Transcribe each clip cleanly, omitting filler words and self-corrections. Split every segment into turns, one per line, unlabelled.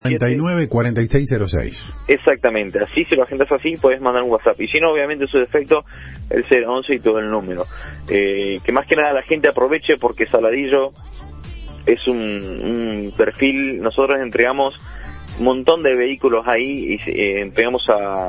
994606.
Exactamente, así si lo agendas así puedes mandar un WhatsApp, y si no, obviamente su defecto el 011 y todo el número, que más que nada la gente aproveche, porque Saladillo es un perfil. Nosotros entregamos un montón de vehículos ahí y entregamos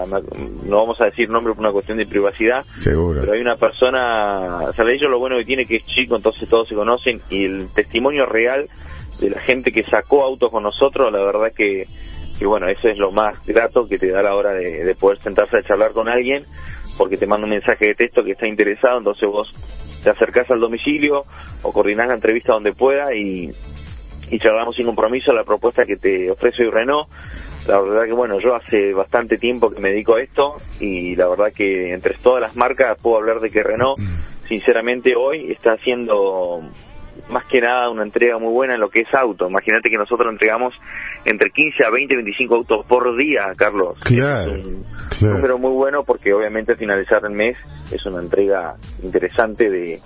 no vamos a decir nombre por una cuestión de privacidad.
Seguro. Pero
hay una persona, Saladillo lo bueno que tiene que es chico, entonces todos se conocen, y el testimonio real de la gente que sacó autos con nosotros, la verdad que bueno, eso es lo más grato que te da a la hora de poder sentarse a charlar con alguien, porque te manda un mensaje de texto que está interesado, entonces vos te acercás al domicilio o coordinás la entrevista donde pueda y charlamos sin compromiso la propuesta que te ofrece hoy Renault. La verdad que bueno, yo hace bastante tiempo que me dedico a esto, y la verdad que entre todas las marcas puedo hablar de que Renault sinceramente hoy está haciendo más que nada una entrega muy buena en lo que es auto. Imagínate que nosotros entregamos entre 15 a 20, 25 autos por día, Carlos.
Claro,
es un número muy bueno, porque obviamente al finalizar el mes es una entrega interesante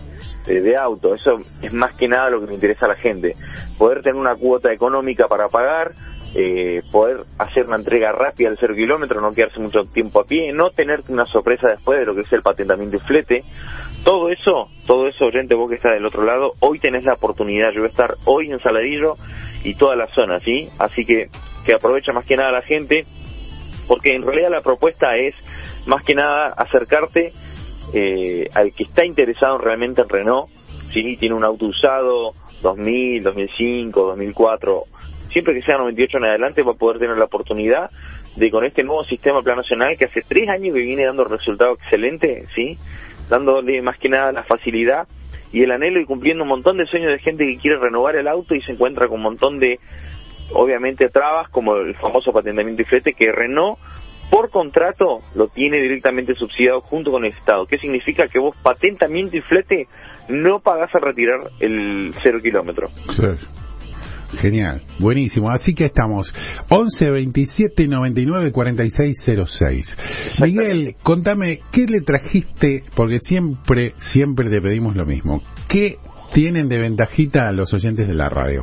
de auto. Eso es más que nada lo que me interesa a la gente, poder tener una cuota económica para pagar, poder hacer una entrega rápida al 0 kilómetro, no quedarse mucho tiempo a pie, no tener una sorpresa después de lo que es el patentamiento y flete. Todo eso, oyente, vos que estás del otro lado, hoy tenés la oportunidad. Yo voy a estar hoy en Saladillo y toda la zona, ¿sí? Así que aprovecha más que nada la gente, porque en realidad la propuesta es más que nada acercarte al que está interesado realmente en Renault, ¿sí? Tiene un auto usado, 2000, 2005, 2004, siempre que sea 98 en adelante, va a poder tener la oportunidad de, con este nuevo sistema Plan Nacional, que hace 3 años que viene dando resultados excelentes, ¿sí? Dándole más que nada la facilidad y el anhelo, y cumpliendo un montón de sueños de gente que quiere renovar el auto y se encuentra con un montón de, obviamente, trabas, como el famoso patentamiento y flete, que Renault por contrato lo tiene directamente subsidiado junto con el Estado. ¿Qué significa? Que vos patentamiento y flete no pagás al retirar el 0 kilómetro.
Claro. Genial, buenísimo. Así que estamos 11 27 99 46 06. Miguel, contame, ¿qué le trajiste? Porque siempre te pedimos lo mismo. ¿Qué tienen de ventajita a los oyentes de la radio?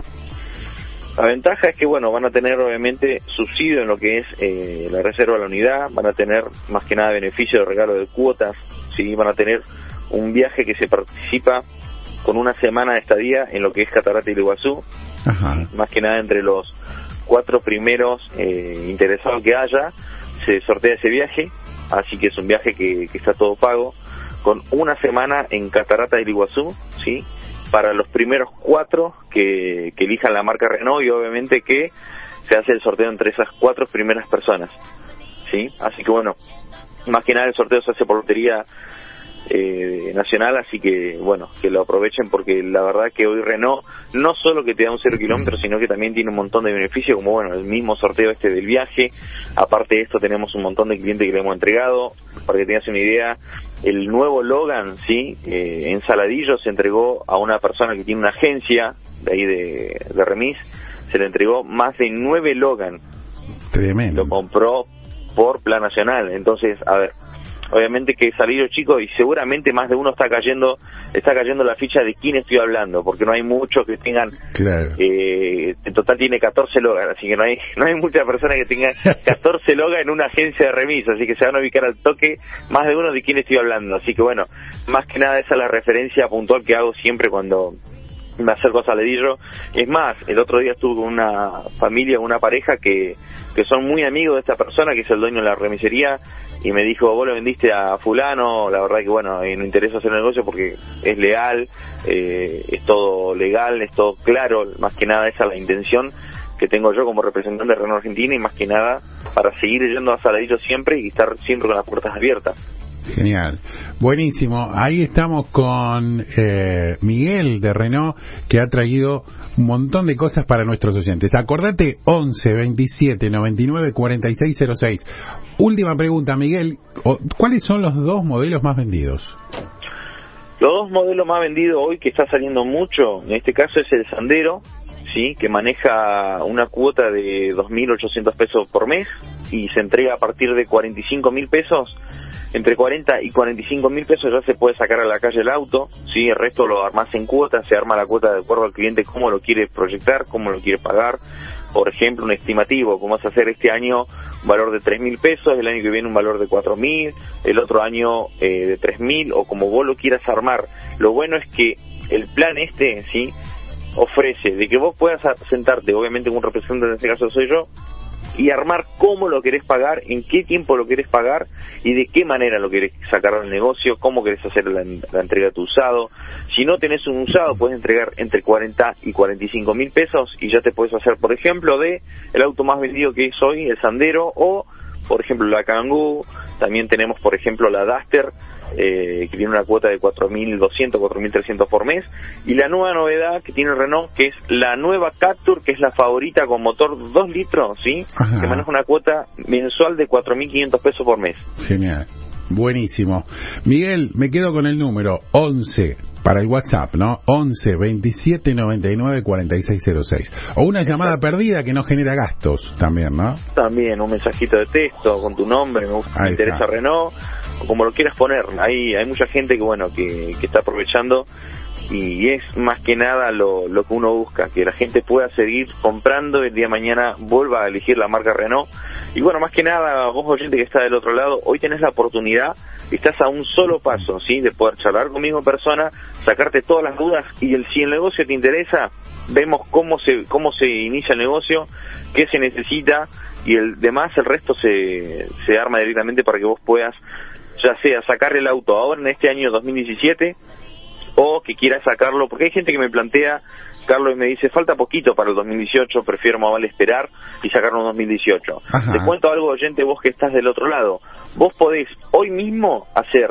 La ventaja es que, bueno, van a tener obviamente subsidio en lo que es la reserva de la unidad, van a tener más que nada beneficio de regalo de cuotas, ¿sí? Van a tener un viaje que se participa con una semana de estadía en lo que es Catarata del Iguazú. Ajá. Más que nada entre los 4 primeros interesados que haya, se sortea ese viaje, así que es un viaje que está todo pago, con una semana en Catarata del Iguazú, ¿sí? Para los primeros 4 que elijan la marca Renault, y obviamente que se hace el sorteo entre esas 4 primeras personas, ¿sí? Así que bueno, más que nada el sorteo se hace por lotería nacional, así que bueno, que lo aprovechen, porque la verdad que hoy Renault no solo que te da un 0 kilómetro, sino que también tiene un montón de beneficios, como bueno, el mismo sorteo del viaje. Aparte de esto, tenemos un montón de clientes que le hemos entregado. Para que tengas una idea, el nuevo Logan, sí, en Saladillo se entregó a una persona que tiene una agencia de ahí de remis, se le entregó más de 9 Logan.
Tremendo.
Lo compró por Plan Nacional. Entonces, a ver, obviamente que Saladillo chico, y seguramente más de uno está cayendo la ficha de quién estoy hablando, porque no hay muchos que tengan, claro. En total tiene 14 Logan, así que no hay muchas personas que tengan 14 Logan en una agencia de remis, así que se van a ubicar al toque más de uno de quién estoy hablando. Así que bueno, más que nada esa es la referencia puntual que hago siempre cuando me acerco a Saladillo. Es más, el otro día estuve con una familia, una pareja que son muy amigos de esta persona, que es el dueño de la remisería, y me dijo, vos lo vendiste a fulano. La verdad que bueno, no interesa hacer negocio porque es leal, es todo legal, es todo claro. Más que nada esa es la intención que tengo yo como representante de Renault Argentina, y más que nada para seguir yendo a Saladillo siempre y estar siempre con las puertas abiertas.
Genial, buenísimo. Ahí estamos con Miguel de Renault, que ha traído un montón de cosas para nuestros oyentes. Acordate, 11 27 99 46 06. Última pregunta, Miguel, ¿cuáles son los 2 modelos más vendidos?
Los 2 modelos más vendidos hoy, que está saliendo mucho, en este caso es el Sandero, sí, que maneja una cuota de 2.800 pesos por mes y se entrega a partir de 45.000 pesos. Entre 40 y 45.000 pesos ya se puede sacar a la calle el auto, ¿sí? El resto lo armás en cuotas, se arma la cuota de acuerdo al cliente cómo lo quiere proyectar, cómo lo quiere pagar, por ejemplo, un estimativo, como vas a hacer este año un valor de 3.000 pesos, el año que viene un valor de 4.000, el otro año de 3.000, o como vos lo quieras armar. Lo bueno es que el plan ¿sí? ofrece de que vos puedas sentarte, obviamente con un representante, en este caso soy yo, y armar cómo lo querés pagar, en qué tiempo lo querés pagar y de qué manera lo querés sacar del negocio, cómo querés hacer la entrega de tu usado. Si no tenés un usado, puedes entregar entre 40 y 45 mil pesos y ya te puedes hacer, por ejemplo, de el auto más vendido que es hoy, el Sandero, o por ejemplo la Kangoo. También tenemos, por ejemplo, la Duster, que tiene una cuota de 4.200, 4.300 por mes, y la nueva novedad que tiene Renault, que es la nueva Captur, que es la favorita con motor 2 litros, ¿sí?
Ajá.
Que maneja una cuota mensual de 4.500 pesos por mes.
Genial, buenísimo. Miguel, me quedo con el número 11 para el WhatsApp, ¿no? 11 27 99 4606. O una llamada perdida que no genera gastos también, ¿no?
También un mensajito de texto con tu nombre, me interesa Renault, o como lo quieras poner. Hay mucha gente que está aprovechando, y es más que nada lo que uno busca, que la gente pueda seguir comprando, el día de mañana vuelva a elegir la marca Renault. Y bueno, más que nada, vos oyente que está del otro lado, hoy tenés la oportunidad, estás a un solo paso, ¿sí?, de poder charlar conmigo en persona, sacarte todas las dudas, y si el negocio te interesa, vemos cómo se inicia el negocio, qué se necesita, y el resto se arma directamente para que vos puedas, ya sea sacar el auto ahora en este año 2017, o que quieras sacarlo, porque hay gente que me plantea, Carlos, y me dice, falta poquito para el 2018, prefiero más vale esperar y sacarlo en 2018.
Ajá.
Te cuento algo, oyente, vos que estás del otro lado, vos podés hoy mismo hacer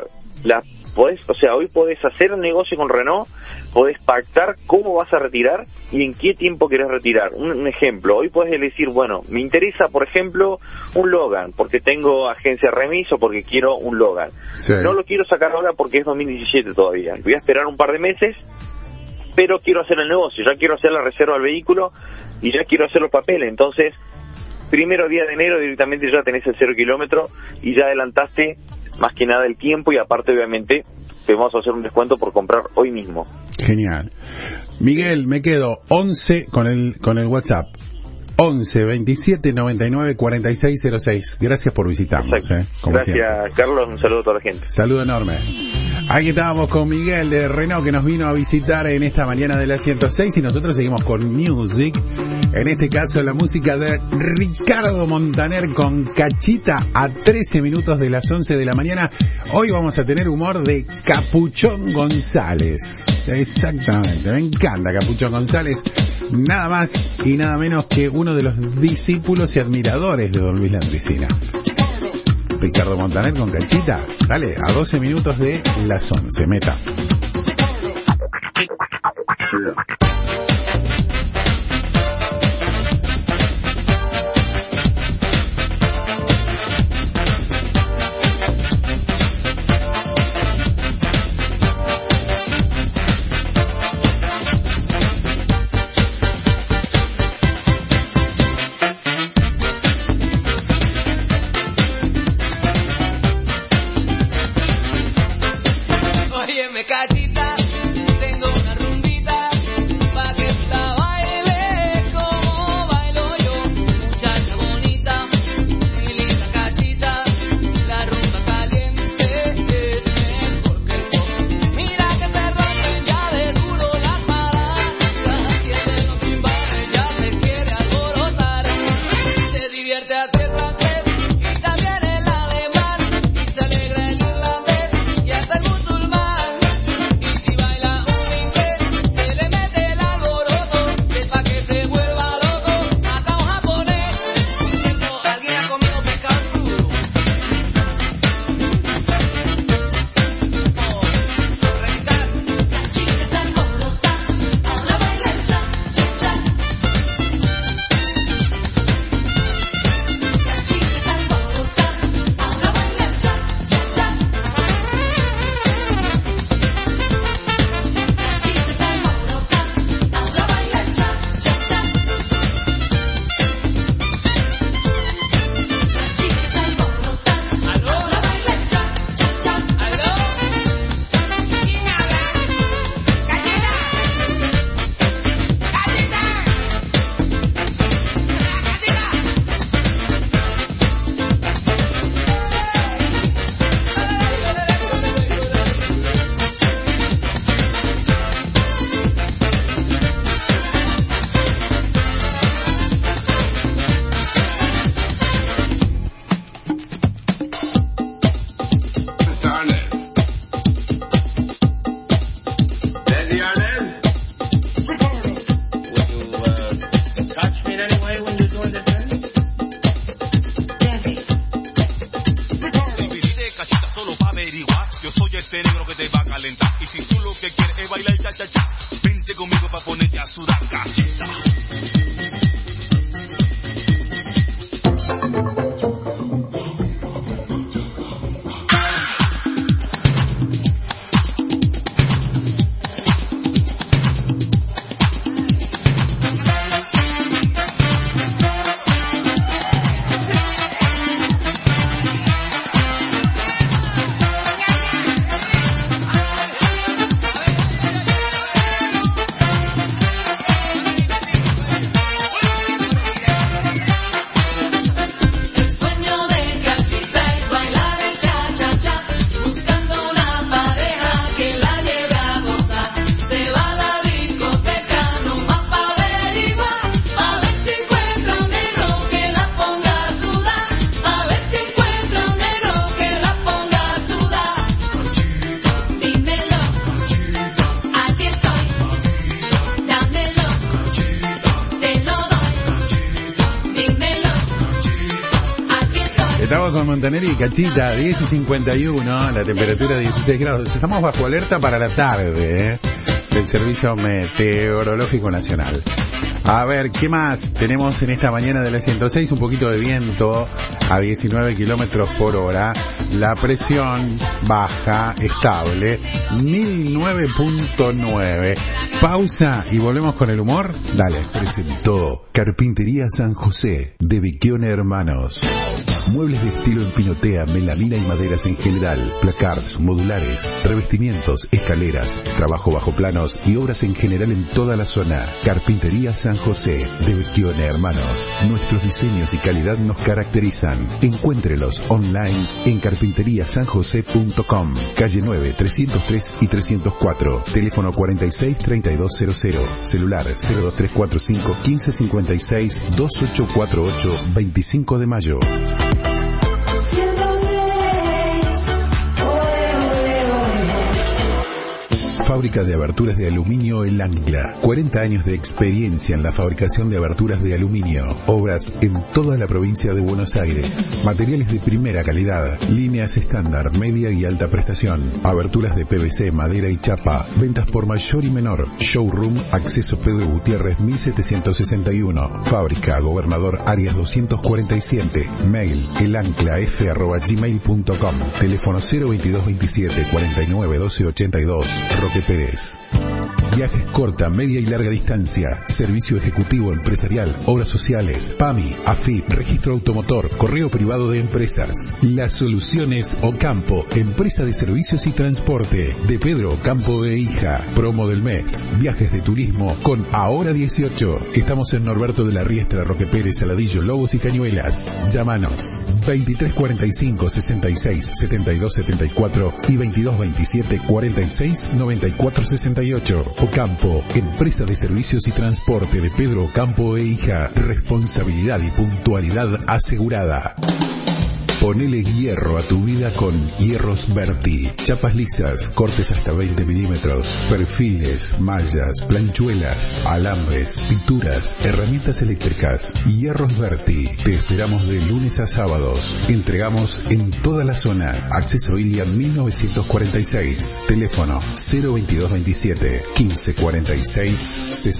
hoy podés hacer el negocio con Renault, podés pactar cómo vas a retirar y en qué tiempo querés retirar. Un ejemplo, hoy podés decir, bueno, me interesa, por ejemplo, un Logan, porque tengo agencia remis o porque quiero un Logan. Sí. No lo quiero sacar ahora porque es 2017 todavía. Voy a esperar un par de meses, pero quiero hacer el negocio, ya quiero hacer la reserva del vehículo y ya quiero hacer los papeles. Entonces, primero día de enero directamente ya tenés el 0 kilómetro y ya adelantaste más que nada el tiempo, y aparte obviamente te vamos a hacer un descuento por comprar hoy mismo.
Genial. Miguel, me quedo 11 con el WhatsApp. 11 27 99 4606. Gracias por visitarnos.
Gracias, siempre. Carlos. Un saludo a toda la gente.
Saludo enorme. Aquí estábamos con Miguel de Renault, que nos vino a visitar en esta mañana de la 106, y nosotros seguimos con music. En este caso, la música de Ricardo Montaner con Cachita a 13 minutos de las 11 de la mañana. Hoy vamos a tener humor de Capuchón González. Exactamente, me encanta Capuchón González. Nada más y nada menos que uno de los discípulos y admiradores de don Luis Landricina. Ricardo Montaner con Cachita. Dale, a 12 minutos de las 11. Meta.
Cachita, tengo una rumbita pa' que la baile como bailo yo, muchacha bonita, mi linda Cachita, la rumba caliente es mejor que el pop. Mira que te rompen ya de duro las maracas, y ese no timbales ya te quiere alborotar, se divierte a tres francés y también el alemán, y se alegra el irlandés y hasta el musulmán.
calentar. Y si tú lo que quieres es bailar cha-cha-cha, vente conmigo pa' ponerte a sudar, cachita.
Con Montaner y Cachita, 10 y 51, la temperatura 16 grados. Estamos bajo alerta para la tarde, del Servicio Meteorológico Nacional. A ver, ¿qué más tenemos en esta mañana de la 106? Un poquito de viento a 19 kilómetros por hora. La presión baja, estable, 1009.9. Pausa y volvemos con el humor. Dale.
Presentó Carpintería San José, de Becchione Hermanos. Muebles de estilo en pinotea, melamina y maderas en general, placards, modulares, revestimientos, escaleras, trabajo bajo planos y obras en general en toda la zona. Carpintería San José, de Becchione Hermanos. Nuestros diseños y calidad nos caracterizan. Encuéntrelos online en carpinteriasanjose.com. Calle 9, 303 y 304. Teléfono 463200. Celular 02345 1556 2848 25 de mayo. Fábrica de aberturas de aluminio El Ancla. 40 años de experiencia en la fabricación de aberturas de aluminio. Obras en toda la provincia de Buenos Aires. Materiales de primera calidad. Líneas estándar, media y alta prestación. Aberturas de PVC, madera y chapa. Ventas por mayor y menor. Showroom, Acceso Pedro Gutiérrez 1761. Fábrica Gobernador Arias 247. Mail elanclaf@gmail.com. Teléfono 02227 49 12 82. Roque Pérez. Viajes corta, media y larga distancia. Servicio ejecutivo empresarial, obras sociales, PAMI, AFIP, registro automotor, correo privado de empresas. Las soluciones Ocampo, empresa de servicios y transporte. De Pedro Ocampo e Hija. Promo del mes. Viajes de turismo con Ahora 18. Estamos en Norberto de la Riestra, Roque Pérez, Saladillo, Lobos y Cañuelas. Llámanos 2345 66 72 74 y 2227 46 94 68. Ocampo, empresa de servicios y transporte de Pedro Ocampo e Hija. Responsabilidad y puntualidad asegurada. Ponele hierro a tu vida con Hierros Berti. Chapas lisas, cortes hasta 20 milímetros, perfiles, mallas, planchuelas, alambres, pinturas, herramientas eléctricas. Hierros Berti. Te esperamos de lunes a sábados. Entregamos en toda la zona. Acceso Ilia 1946. Teléfono 02227 1546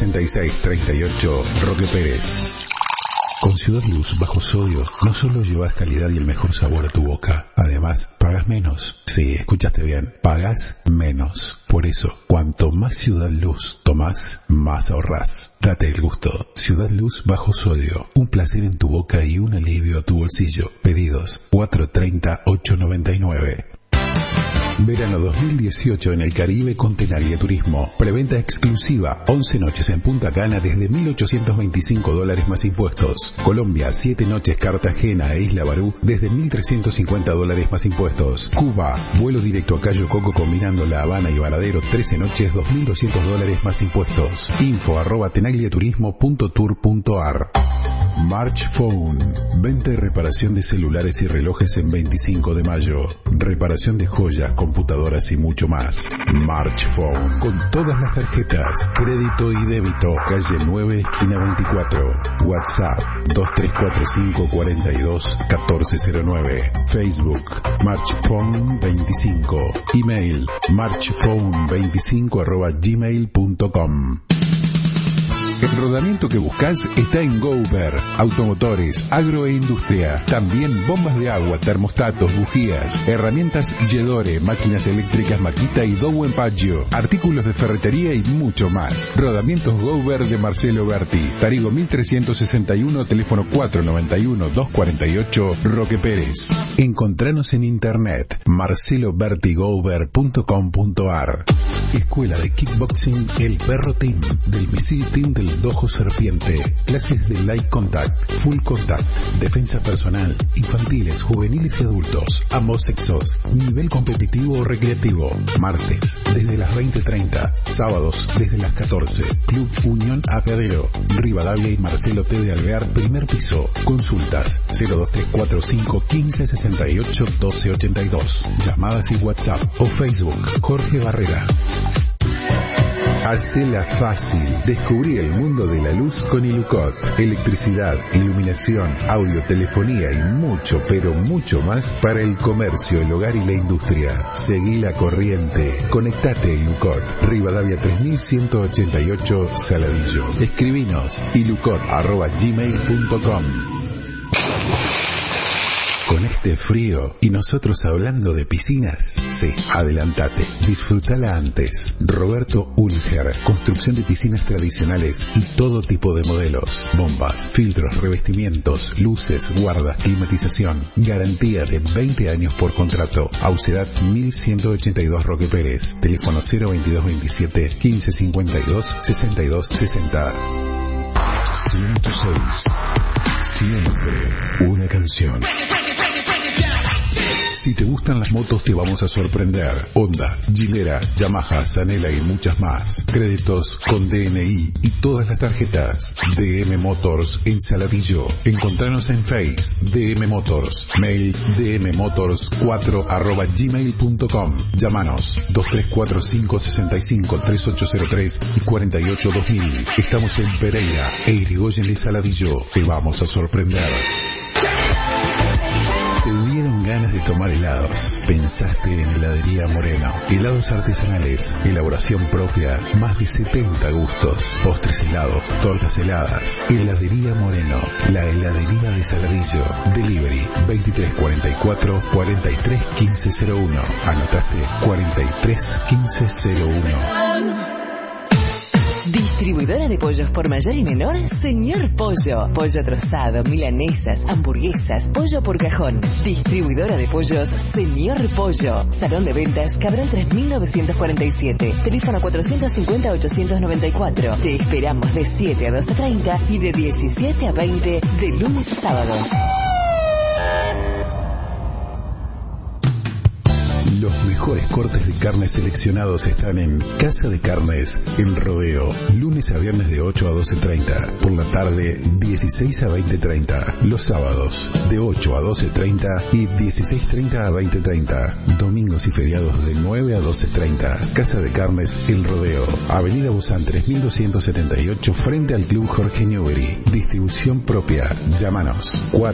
6638. Roque Pérez. Con Ciudad Luz bajo sodio no solo llevas calidad y el mejor sabor a tu boca, además pagas menos. Sí, escuchaste bien, pagas menos. Por eso, cuanto más Ciudad Luz tomás, más ahorrás. Date el gusto. Ciudad Luz bajo sodio, un placer en tu boca y un alivio a tu bolsillo. Pedidos 430-899. Verano 2018 en el Caribe con Tenaria Turismo. Preventa exclusiva. 11 noches en Punta Cana desde $1.825 más impuestos. Colombia, 7 noches Cartagena e Isla Barú desde $1.350 más impuestos. Cuba, vuelo directo a Cayo Coco combinando La Habana y Varadero, 13 noches, $2.200 más impuestos. info@tenagliaturismo.tour.ar. March Phone. Venta y reparación de celulares y relojes en 25 de mayo. Reparación de joyas, computadoras y mucho más. March Phone, con todas las tarjetas, crédito y débito, calle 9, esquina 24. WhatsApp 2345 42 1409. Facebook March Phone 25. Email marchphone25@gmail.com. El rodamiento que buscas está en Gober, automotores, agro e industria. También bombas de agua, termostatos, bujías, herramientas Yedore, máquinas eléctricas Makita y Dow Empaggio, artículos de ferretería y mucho más. Rodamientos Gober de Marcelo Berti, Tarigo 1361, teléfono 491-248, Roque Pérez. Encontranos en internet, marcelobertigober.com.ar. Escuela de Kickboxing El Perro Team, del Misil Team del Dojo Serpiente. Clases de Light Contact, Full Contact, defensa personal, infantiles, juveniles y adultos, ambos sexos, nivel competitivo o recreativo. Martes, desde las 20:30, sábados, desde las 14. Club Unión Apeadero, Rivadavia y Marcelo T. de Alvear, primer piso. Consultas 02345 1568 1282. Llamadas y WhatsApp o Facebook Jorge Barrera. Hacela fácil. Descubrí el mundo de la luz con Ilucot. Electricidad, iluminación, audio, telefonía y mucho, pero mucho más para el comercio, el hogar y la industria. Seguí la corriente. Conectate a Ilucot. Rivadavia 3188, Saladillo. Escribinos ilucot@gmail.com. Con este frío y nosotros hablando de piscinas, sí, adelantate, disfrutala antes. Roberto Ulger, construcción de piscinas tradicionales y todo tipo de modelos, bombas, filtros, revestimientos, luces, guardas, climatización, garantía de 20 años por contrato. Aucedad 1182 Roque Pérez, teléfono 02227 1552 6260. 106. Siempre una canción. Si te gustan las motos te vamos a sorprender. Honda, Gilera, Yamaha, Zanela y muchas más. Créditos con DNI y todas las tarjetas. DM Motors en Saladillo. Encontranos en Face, DM Motors. Mail dmmotors4@gmail.com. Llámanos 2345 65 3803 y 48 2000. Estamos en Pereira e Irigoyen de Saladillo. Te vamos a sorprender. ¿Te dieron ganas de tomar helados? Pensaste en Heladería Moreno. Helados artesanales, elaboración propia, más de 70 gustos, postres helados, tortas heladas. Heladería Moreno, la heladería de Saladillo. Delivery 2344 43 1501. Anotaste 43 1501.
Distribuidora de pollos por mayor y menor, Señor Pollo. Pollo trozado, milanesas, hamburguesas, pollo por cajón. Distribuidora de pollos, Señor Pollo. Salón de ventas, Cabral 3947. Teléfono 450-894. Te esperamos de 7 a 12:30 y de 17 a 20 de lunes a sábados.
Los mejores cortes de carne seleccionados están en Casa de Carnes, El Rodeo. Lunes a viernes de 8 a 12:30. Por la tarde, 16 a 20:30. Los sábados, de 8 a 12:30 y 16:30 a 20:30. Domingos y feriados de 9 a 12:30. Casa de Carnes, El Rodeo. Avenida Buzán 3278, frente al Club Jorge Newbery. Distribución propia. Llámanos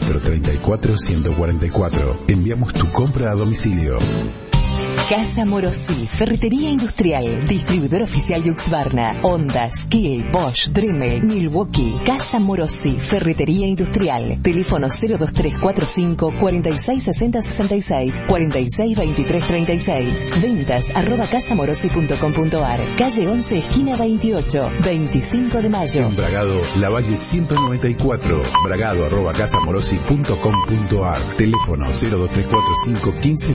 434-144. Enviamos tu compra a domicilio.
Casa Morosi, ferretería industrial, distribuidor oficial de Husqvarna, Honda, Skil, Bosch, Dremel, Milwaukee. Casa Morosi, ferretería industrial. Teléfono 02345 466066 462336. Ventas @casamorosi.com.ar. Calle 11, esquina 28, 25 de mayo.
En Bragado, La Valle 194. Bragado @casamorosi.com.ar. Teléfono 02345 15